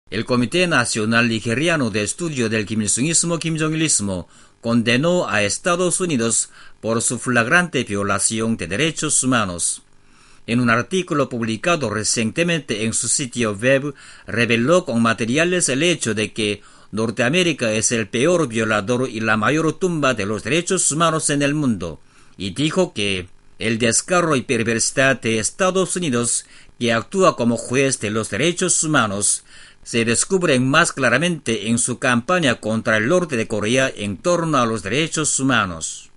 El Comité Nacional Nigeriano de Estudio del Kim Il-sungismo, Kim Jong-ilismo, condenó a Estados Unidos por su flagrante violación de derechos humanos. En un artículo publicado recientemente en su sitio web, reveló con materiales el hecho de que Norteamérica es el peor violador y la mayor tumba de los derechos humanos en el mundo, y dijo que el descaro y perversidad de Estados Unidos, que actúa como juez de los derechos humanos, se descubren más claramente en su campaña contra el norte de Corea en torno a los derechos humanos.